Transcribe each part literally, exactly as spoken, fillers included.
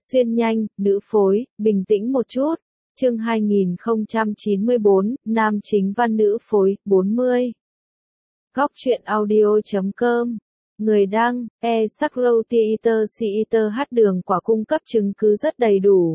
Xuyên nhanh, nữ phối, bình tĩnh một chút. Chương hai nghìn không trăm chín mươi bốn, nam chính văn nữ phối, bốn mươi. Góc truyện audio chấm com. Người đăng, e Sakro Theater Theater hát đường quả cung cấp chứng cứ rất đầy đủ.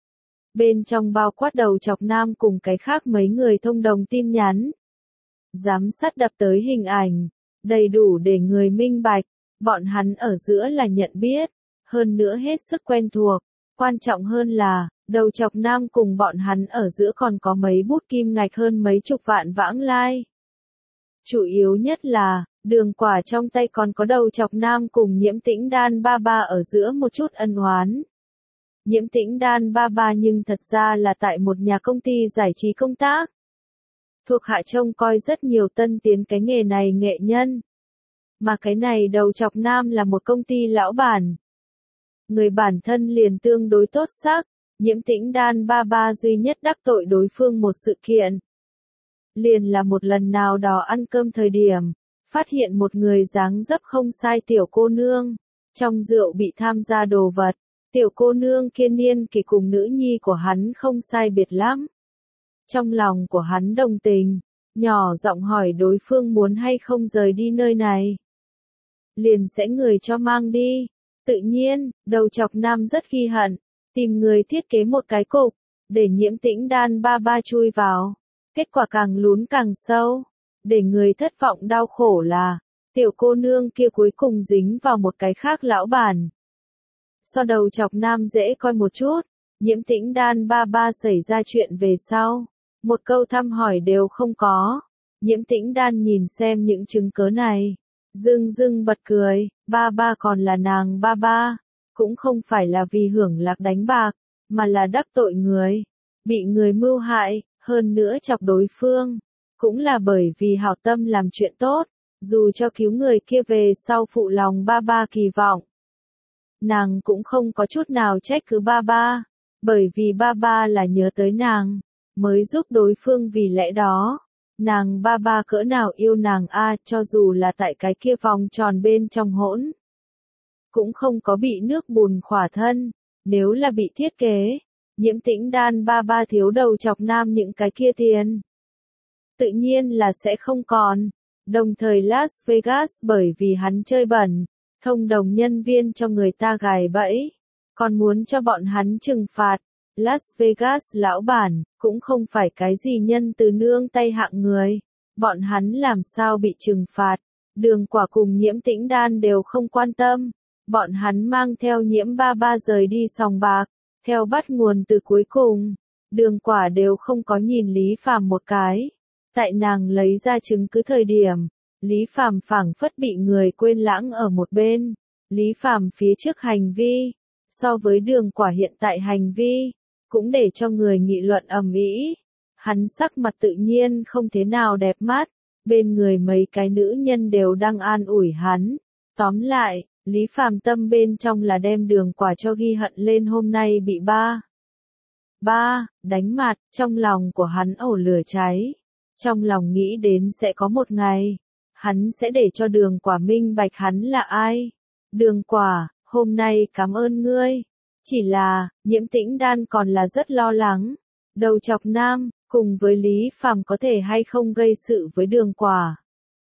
Bên trong bao quát đầu chọc nam cùng cái khác mấy người thông đồng tin nhắn. Giám sát đập tới hình ảnh, đầy đủ để người minh bạch, bọn hắn ở giữa là nhận biết, hơn nữa hết sức quen thuộc. Quan trọng hơn là, đầu chọc nam cùng bọn hắn ở giữa còn có mấy bút kim ngạch hơn mấy chục vạn vãng lai. Chủ yếu nhất là, đường quả trong tay còn có đầu chọc nam cùng Nhiễm Tĩnh Đan ba ba ở giữa một chút ân oán. Nhiễm Tĩnh Đan ba ba nhưng thật ra là tại một nhà công ty giải trí công tác. Thuộc hạ trông coi rất nhiều tân tiến cái nghề này nghệ nhân. Mà cái này đầu chọc nam là một công ty lão bản. Người bản thân liền tương đối tốt sắc, Nhiễm Tĩnh Đan ba ba duy nhất đắc tội đối phương một sự kiện. Liền là một lần nào đó ăn cơm thời điểm, phát hiện một người dáng dấp không sai tiểu cô nương, trong rượu bị tham gia đồ vật, tiểu cô nương kia niên kỳ cùng nữ nhi của hắn không sai biệt lắm. Trong lòng của hắn đồng tình, nhỏ giọng hỏi đối phương muốn hay không rời đi nơi này. Liền sẽ người cho mang đi. Tự nhiên, đầu chọc nam rất ghi hận, tìm người thiết kế một cái cục, để Nhiễm Tĩnh Đan ba ba chui vào. Kết quả càng lún càng sâu, để người thất vọng đau khổ là, tiểu cô nương kia cuối cùng dính vào một cái khác lão bản. So đầu chọc nam dễ coi một chút, Nhiễm Tĩnh Đan ba ba xảy ra chuyện về sau, một câu thăm hỏi đều không có. Nhiễm Tĩnh Đan nhìn xem những chứng cớ này, dưng dưng bật cười, ba ba còn là nàng ba ba, cũng không phải là vì hưởng lạc đánh bạc, mà là đắc tội người, bị người mưu hại, hơn nữa chọc đối phương, cũng là bởi vì hảo tâm làm chuyện tốt, dù cho cứu người kia về sau phụ lòng ba ba kỳ vọng. Nàng cũng không có chút nào trách cứ ba ba, bởi vì ba ba là nhớ tới nàng, mới giúp đối phương vì lẽ đó. Nàng ba ba cỡ nào yêu nàng a, cho dù là tại cái kia vòng tròn bên trong hỗn. Cũng không có bị nước bùn khỏa thân, nếu là bị thiết kế, Nhiễm Tĩnh Đan ba ba thiếu đầu chọc nam những cái kia tiền. Tự nhiên là sẽ không còn. Đồng thời Las Vegas bởi vì hắn chơi bẩn, thông đồng nhân viên cho người ta gài bẫy, còn muốn cho bọn hắn trừng phạt. Las Vegas lão bản, cũng không phải cái gì nhân từ nương tay hạng người. Bọn hắn làm sao bị trừng phạt, đường quả cùng Nhiễm Tĩnh Đan đều không quan tâm. Bọn hắn mang theo Nhiễm ba ba rời đi sòng bạc, theo bắt nguồn từ cuối cùng. Đường quả đều không có nhìn Lý Phàm một cái. Tại nàng lấy ra chứng cứ thời điểm, Lý Phàm phảng phất bị người quên lãng ở một bên. Lý Phàm phía trước hành vi, so với đường quả hiện tại hành vi, cũng để cho người nghị luận ầm ĩ. Hắn sắc mặt tự nhiên không thế nào đẹp mắt, bên người mấy cái nữ nhân đều đang an ủi hắn. Tóm lại, Lý Phàm tâm bên trong là đem đường quả cho ghi hận lên hôm nay bị ba. Ba, đánh mặt, trong lòng của hắn ổ lửa cháy. Trong lòng nghĩ đến sẽ có một ngày, hắn sẽ để cho đường quả minh bạch hắn là ai. Đường quả, hôm nay cảm ơn ngươi. Chỉ là, Nhiễm Tĩnh Đan còn là rất lo lắng. Đầu chọc nam, cùng với Lý Phàm có thể hay không gây sự với đường quả.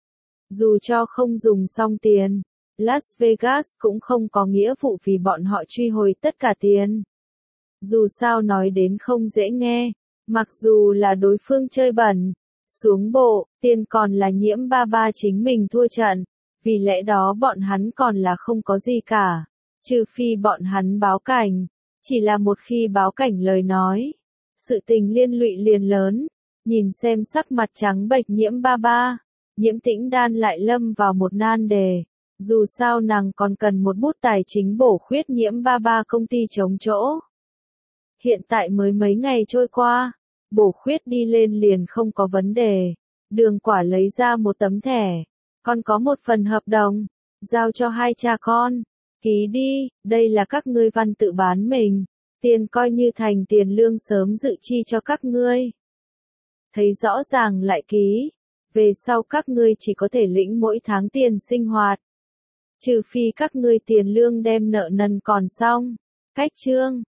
Dù cho không dùng xong tiền, Las Vegas cũng không có nghĩa vụ vì bọn họ truy hồi tất cả tiền. Dù sao nói đến không dễ nghe, mặc dù là đối phương chơi bẩn, xuống bộ, tiền còn là Nhiễm ba ba chính mình thua trận, vì lẽ đó bọn hắn còn là không có gì cả. Trừ phi bọn hắn báo cảnh, chỉ là một khi báo cảnh lời nói, sự tình liên lụy liền lớn. Nhìn xem sắc mặt trắng bệch Nhiễm ba ba, Nhiễm Tĩnh Đan lại lâm vào một nan đề. Dù sao nàng còn cần một bút tài chính bổ khuyết Nhiễm ba ba công ty chống chỗ. Hiện tại mới mấy ngày trôi qua, bổ khuyết đi lên liền không có vấn đề. Đường quả lấy ra một tấm thẻ, còn có một phần hợp đồng, giao cho hai cha con. Ký đi, đây là các ngươi văn tự bán mình, tiền coi như thành tiền lương sớm dự chi cho các ngươi. Thấy rõ ràng lại ký, về sau các ngươi chỉ có thể lĩnh mỗi tháng tiền sinh hoạt. Trừ phi các ngươi tiền lương đem nợ nần còn xong, Khách chương